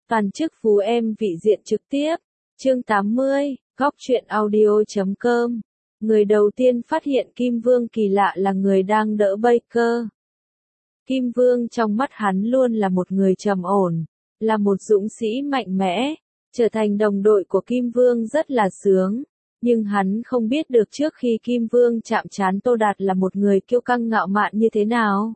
Toàn chức phú em vị diện trực tiếp. Chương 80, góc truyện audio.com. Người đầu tiên phát hiện Kim Vương kỳ lạ là người đang đỡ Baker. Kim Vương trong mắt hắn luôn là một người trầm ổn, là một dũng sĩ mạnh mẽ, trở thành đồng đội của Kim Vương rất là sướng. Nhưng hắn không biết được trước khi Kim Vương chạm trán Tô Đạt là một người kiêu căng ngạo mạn như thế nào.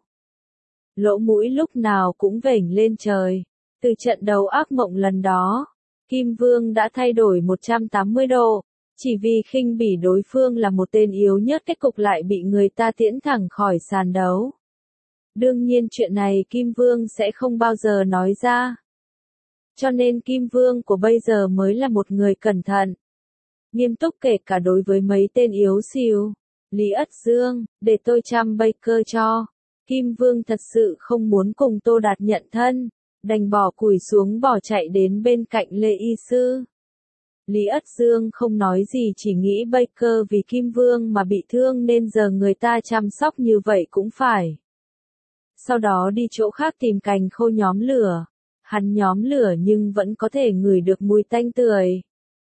Lỗ mũi lúc nào cũng vểnh lên trời. Từ trận đấu ác mộng lần đó, Kim Vương đã thay đổi 180 độ, chỉ vì khinh bỉ đối phương là một tên yếu nhất kết cục lại bị người ta tiễn thẳng khỏi sàn đấu. Đương nhiên chuyện này Kim Vương sẽ không bao giờ nói ra. Cho nên Kim Vương của bây giờ mới là một người cẩn thận, nghiêm túc kể cả đối với mấy tên yếu xìu. Lý Ất Dương, để tôi chăm Baker cho. Kim Vương thật sự không muốn cùng Tô Đạt nhận thân, đành bỏ cùi xuống bỏ chạy đến bên cạnh Lê Y Sư. Lý Ất Dương không nói gì, chỉ nghĩ Baker vì Kim Vương mà bị thương nên giờ người ta chăm sóc như vậy cũng phải. Sau đó đi chỗ khác tìm cành khô nhóm lửa. Hắn nhóm lửa nhưng vẫn có thể ngửi được mùi tanh tưởi.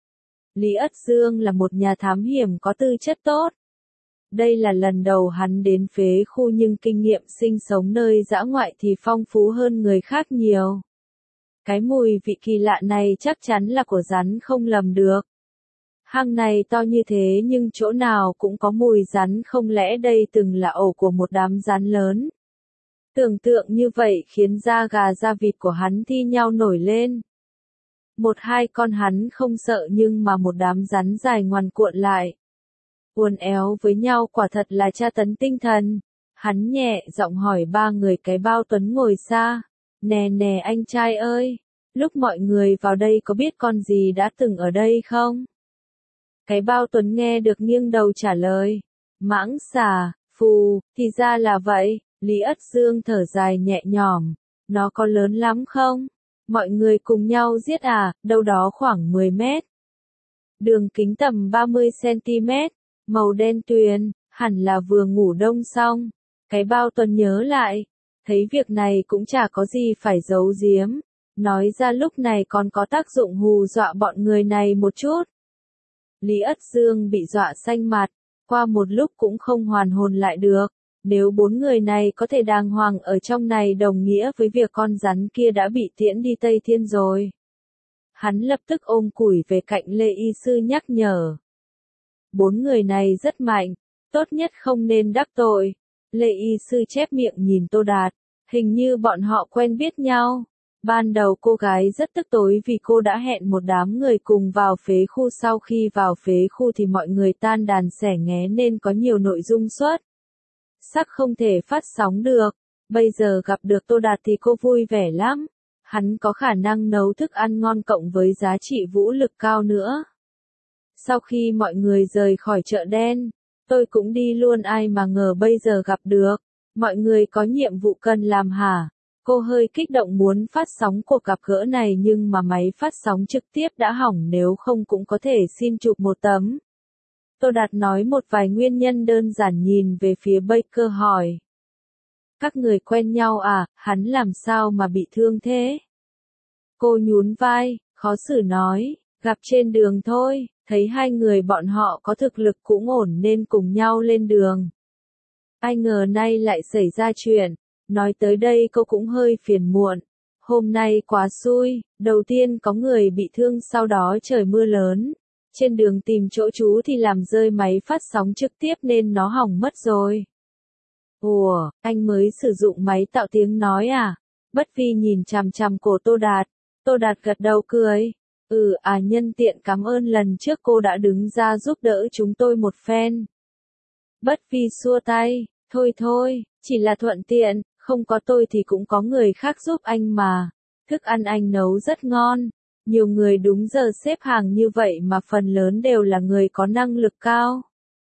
Lý Ất Dương là một nhà thám hiểm có tư chất tốt. Đây là lần đầu hắn đến phế khu nhưng kinh nghiệm sinh sống nơi dã ngoại thì phong phú hơn người khác nhiều. Cái mùi vị kỳ lạ này chắc chắn là của rắn không lầm được. Hang này to như thế nhưng chỗ nào cũng có mùi rắn, không lẽ đây từng là ổ của một đám rắn lớn? Tưởng tượng như vậy khiến da gà da vịt của hắn thi nhau nổi lên. Một hai con hắn không sợ nhưng mà một đám rắn dài ngoằn cuộn lại, uốn éo với nhau quả thật là tra tấn tinh thần. Hắn nhẹ giọng hỏi ba người cái bao Tuấn ngồi xa. Nè nè anh trai ơi, lúc mọi người vào đây có biết con gì đã từng ở đây không? Cái bao Tuấn nghe được nghiêng đầu trả lời. Mãng xà, phù, thì ra là vậy. Lý Ất Dương thở dài nhẹ nhõm. Nó có lớn lắm không? Mọi người cùng nhau giết à, đâu đó khoảng 10 mét. Đường kính tầm 30 cm, màu đen tuyền, hẳn là vừa ngủ đông xong. Cái bao Tuấn nhớ lại, thấy việc này cũng chả có gì phải giấu giếm. Nói ra lúc này còn có tác dụng hù dọa bọn người này một chút. Lý Ất Dương bị dọa xanh mặt, qua một lúc cũng không hoàn hồn lại được. Nếu bốn người này có thể đàng hoàng ở trong này đồng nghĩa với việc con rắn kia đã bị tiễn đi Tây Thiên rồi. Hắn lập tức ôm củi về cạnh Lê Y Sư nhắc nhở. Bốn người này rất mạnh, tốt nhất không nên đắc tội. Lê Y Sư chép miệng nhìn Tô Đạt, hình như bọn họ quen biết nhau. Ban đầu cô gái rất tức tối vì cô đã hẹn một đám người cùng vào phế khu, sau khi vào phế khu thì mọi người tan đàn xẻ nghé nên có nhiều nội dung xuất sắc không thể phát sóng được. Bây giờ gặp được Tô Đạt thì cô vui vẻ lắm. Hắn có khả năng nấu thức ăn ngon cộng với giá trị vũ lực cao nữa. Sau khi mọi người rời khỏi chợ đen, tôi cũng đi luôn, ai mà ngờ bây giờ gặp được. Mọi người có nhiệm vụ cần làm hả? Cô hơi kích động muốn phát sóng cuộc gặp gỡ này nhưng mà máy phát sóng trực tiếp đã hỏng, nếu không cũng có thể xin chụp một tấm. Tô Đạt nói một vài nguyên nhân đơn giản, nhìn về phía Baker hỏi. Các người quen nhau à, hắn làm sao mà bị thương thế? Cô nhún vai, khó xử nói, gặp trên đường thôi, thấy hai người bọn họ có thực lực cũng ổn nên cùng nhau lên đường. Ai ngờ nay lại xảy ra chuyện, nói tới đây cô cũng hơi phiền muộn. Hôm nay quá xui, đầu tiên có người bị thương, sau đó trời mưa lớn. Trên đường tìm chỗ trú thì làm rơi máy phát sóng trực tiếp nên nó hỏng mất rồi. Ủa, anh mới sử dụng máy tạo tiếng nói à? Bất Vi nhìn chằm chằm cổ Tô Đạt. Tô Đạt gật đầu cười. Nhân tiện cảm ơn lần trước cô đã đứng ra giúp đỡ chúng tôi một phen. Bất Vi xua tay. Thôi, chỉ là thuận tiện, không có tôi thì cũng có người khác giúp anh mà. Thức ăn anh nấu rất ngon. Nhiều người đúng giờ xếp hàng như vậy mà phần lớn đều là người có năng lực cao.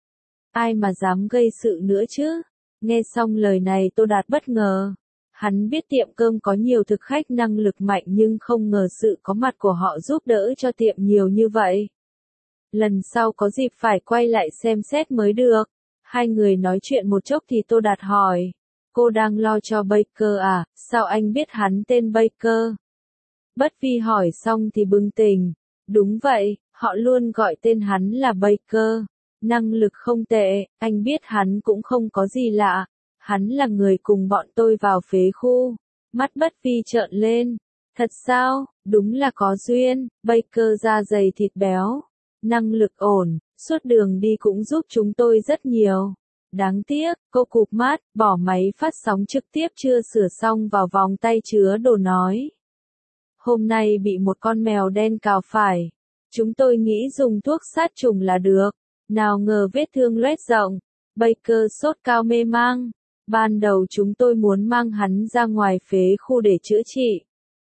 Ai mà dám gây sự nữa chứ? Nghe xong lời này Tô Đạt bất ngờ. Hắn biết tiệm cơm có nhiều thực khách năng lực mạnh nhưng không ngờ sự có mặt của họ giúp đỡ cho tiệm nhiều như vậy. Lần sau có dịp phải quay lại xem xét mới được. Hai người nói chuyện một chốc thì Tô Đạt hỏi. Cô đang lo cho Baker à, sao anh biết hắn tên Baker? Bất Vi hỏi xong thì bừng tỉnh. Đúng vậy, họ luôn gọi tên hắn là Baker. Năng lực không tệ, anh biết hắn cũng không có gì lạ. Hắn là người cùng bọn tôi vào phế khu. Mắt Bất Vi trợn lên. Thật sao, đúng là có duyên, Baker da dày thịt béo. Năng lực ổn, suốt đường đi cũng giúp chúng tôi rất nhiều. Đáng tiếc, cô cụp mắt, bỏ máy phát sóng trực tiếp chưa sửa xong vào vòng tay chứa đồ nói. Hôm nay bị một con mèo đen cào phải. Chúng tôi nghĩ dùng thuốc sát trùng là được. Nào ngờ vết thương loét rộng. Baker sốt cao mê mang. Ban đầu chúng tôi muốn mang hắn ra ngoài phế khu để chữa trị.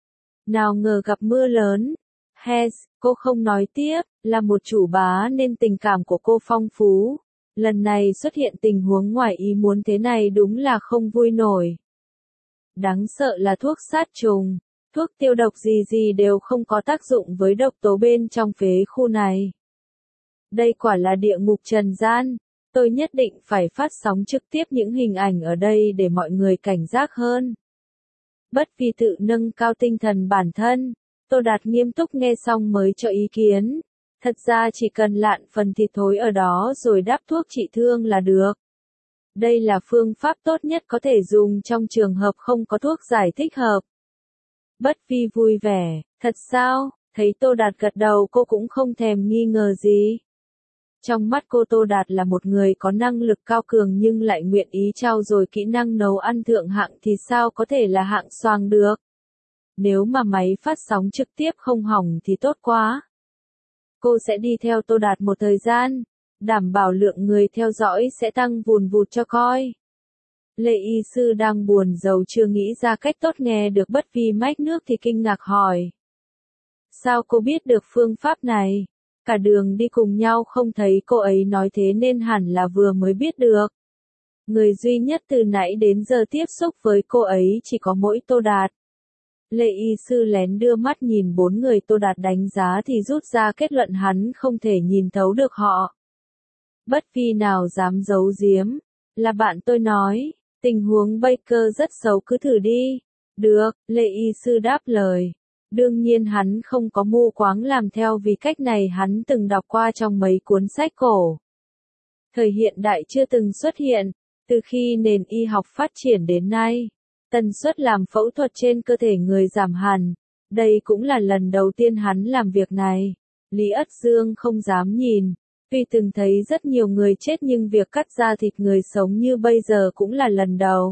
Nào ngờ gặp mưa lớn. Hez, cô không nói tiếp, là một chủ bá nên tình cảm của cô phong phú. Lần này xuất hiện tình huống ngoài ý muốn thế này đúng là không vui nổi. Đáng sợ là thuốc sát trùng. Thuốc tiêu độc gì gì đều không có tác dụng với độc tố bên trong phế khu này. Đây quả là địa ngục trần gian. Tôi nhất định phải phát sóng trực tiếp những hình ảnh ở đây để mọi người cảnh giác hơn. Bất Vi tự nâng cao tinh thần bản thân. Tô Đạt nghiêm túc nghe xong mới cho ý kiến. Thật ra chỉ cần lạn phần thịt thối ở đó rồi đắp thuốc trị thương là được. Đây là phương pháp tốt nhất có thể dùng trong trường hợp không có thuốc giải thích hợp. Bất Vi vui vẻ, thật sao, thấy Tô Đạt gật đầu cô cũng không thèm nghi ngờ gì. Trong mắt cô Tô Đạt là một người có năng lực cao cường nhưng lại nguyện ý trau dồi kỹ năng nấu ăn thượng hạng thì sao có thể là hạng xoàng được. Nếu mà máy phát sóng trực tiếp không hỏng thì tốt quá. Cô sẽ đi theo Tô Đạt một thời gian, đảm bảo lượng người theo dõi sẽ tăng vùn vụt cho coi. Lệ y sư đang buồn rầu chưa nghĩ ra cách tốt nghe được Bất Vi mách nước thì kinh ngạc hỏi. Sao cô biết được phương pháp này? Cả đường đi cùng nhau không thấy cô ấy nói thế nên hẳn là vừa mới biết được. Người duy nhất từ nãy đến giờ tiếp xúc với cô ấy chỉ có mỗi Tô Đạt. Lệ y sư lén đưa mắt nhìn bốn người Tô Đạt đánh giá thì rút ra kết luận hắn không thể nhìn thấu được họ. Bất Vi nào dám giấu giếm, là bạn tôi nói, tình huống Baker rất xấu cứ thử đi. Được, Lệ y sư đáp lời. Đương nhiên hắn không có mù quáng làm theo vì cách này hắn từng đọc qua trong mấy cuốn sách cổ. Thời hiện đại chưa từng xuất hiện, từ khi nền y học phát triển đến nay. Tần suất làm phẫu thuật trên cơ thể người giảm hẳn. Đây cũng là lần đầu tiên hắn làm việc này. Lý Ất Dương không dám nhìn. Tuy từng thấy rất nhiều người chết nhưng việc cắt da thịt người sống như bây giờ cũng là lần đầu.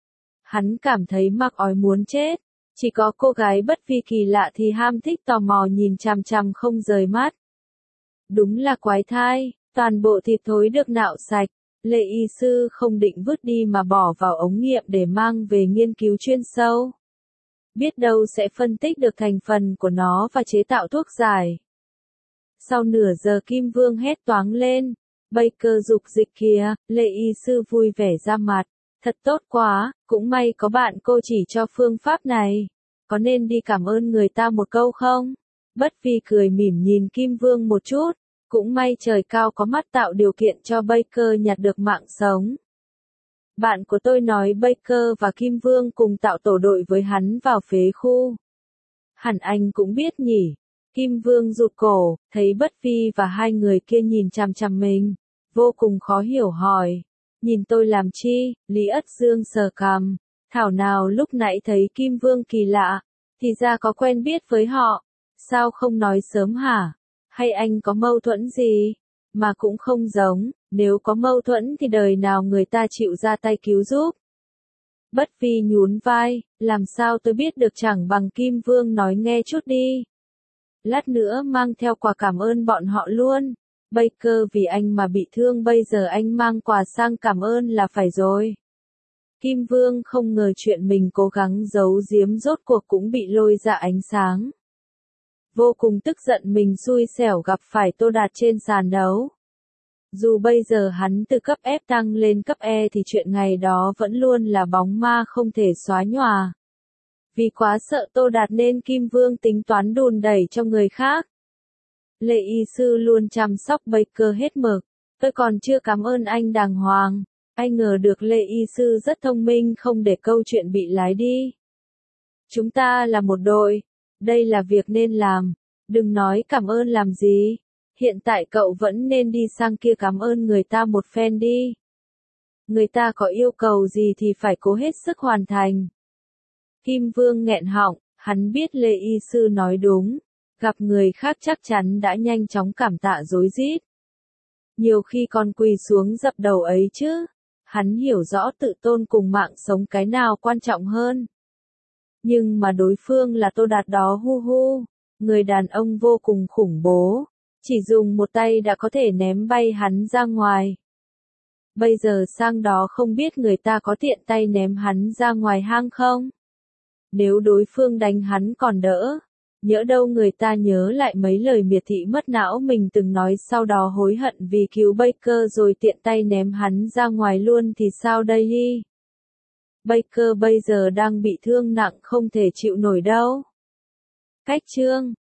Hắn cảm thấy mắc ói muốn chết. Chỉ có cô gái Bất Vi kỳ lạ thì ham thích tò mò nhìn chằm chằm không rời mắt. Đúng là quái thai, toàn bộ thịt thối được nạo sạch. Lệ y sư không định vứt đi mà bỏ vào ống nghiệm để mang về nghiên cứu chuyên sâu. Biết đâu sẽ phân tích được thành phần của nó và chế tạo thuốc giải. Sau nửa giờ Kim Vương hét toáng lên. Baker dục dịch kìa, Lệ y sư vui vẻ ra mặt. Thật tốt quá, cũng may có bạn cô chỉ cho phương pháp này. Có nên đi cảm ơn người ta một câu không? Bất Vi cười mỉm nhìn Kim Vương một chút. Cũng may trời cao có mắt tạo điều kiện cho Baker nhặt được mạng sống. Bạn của tôi nói Baker và Kim Vương cùng tạo tổ đội với hắn vào phế khu. Hẳn anh cũng biết nhỉ. Kim Vương rụt cổ, thấy Bất Vi và hai người kia nhìn chằm chằm mình. Vô cùng khó hiểu hỏi. Nhìn tôi làm chi? Lý Ất Dương sờ cằm. Thảo nào lúc nãy thấy Kim Vương kỳ lạ. Thì ra có quen biết với họ. Sao không nói sớm hả? Hay anh có mâu thuẫn gì? Mà cũng không giống, nếu có mâu thuẫn thì đời nào người ta chịu ra tay cứu giúp. Bất Vi nhún vai, làm sao tôi biết được chẳng bằng Kim Vương nói nghe chút đi. Lát nữa mang theo quà cảm ơn bọn họ luôn. Baker vì anh mà bị thương bây giờ anh mang quà sang cảm ơn là phải rồi. Kim Vương không ngờ chuyện mình cố gắng giấu giếm rốt cuộc cũng bị lôi ra ánh sáng. Vô cùng tức giận mình xui xẻo gặp phải Tô Đạt trên sàn đấu. Dù bây giờ hắn từ cấp F tăng lên cấp E thì chuyện ngày đó vẫn luôn là bóng ma không thể xóa nhòa. Vì quá sợ Tô Đạt nên Kim Vương tính toán đùn đẩy cho người khác. Lệ y sư luôn chăm sóc Baker hết mực. Tôi còn chưa cảm ơn anh đàng hoàng. Anh ngờ được Lệ y sư rất thông minh không để câu chuyện bị lái đi. Chúng ta là một đội. Đây là việc nên làm. Đừng nói cảm ơn làm gì. Hiện tại cậu vẫn nên đi sang kia cảm ơn người ta một phen đi. Người ta có yêu cầu gì thì phải cố hết sức hoàn thành. Kim Vương nghẹn họng, hắn biết Lê Y Sư nói đúng. Gặp người khác chắc chắn đã nhanh chóng cảm tạ rối rít. Nhiều khi còn quỳ xuống dập đầu ấy chứ. Hắn hiểu rõ tự tôn cùng mạng sống cái nào quan trọng hơn. Nhưng mà đối phương là Tô Đạt đó hu hu. Người đàn ông vô cùng khủng bố. Chỉ dùng một tay đã có thể ném bay hắn ra ngoài. Bây giờ sang đó không biết người ta có tiện tay ném hắn ra ngoài hang không? Nếu đối phương đánh hắn còn đỡ. Nhỡ đâu người ta nhớ lại mấy lời miệt thị mất não mình từng nói sau đó hối hận vì cứu Baker rồi tiện tay ném hắn ra ngoài luôn thì sao đây hi? Baker bây giờ đang bị thương nặng không thể chịu nổi đâu. Cách chương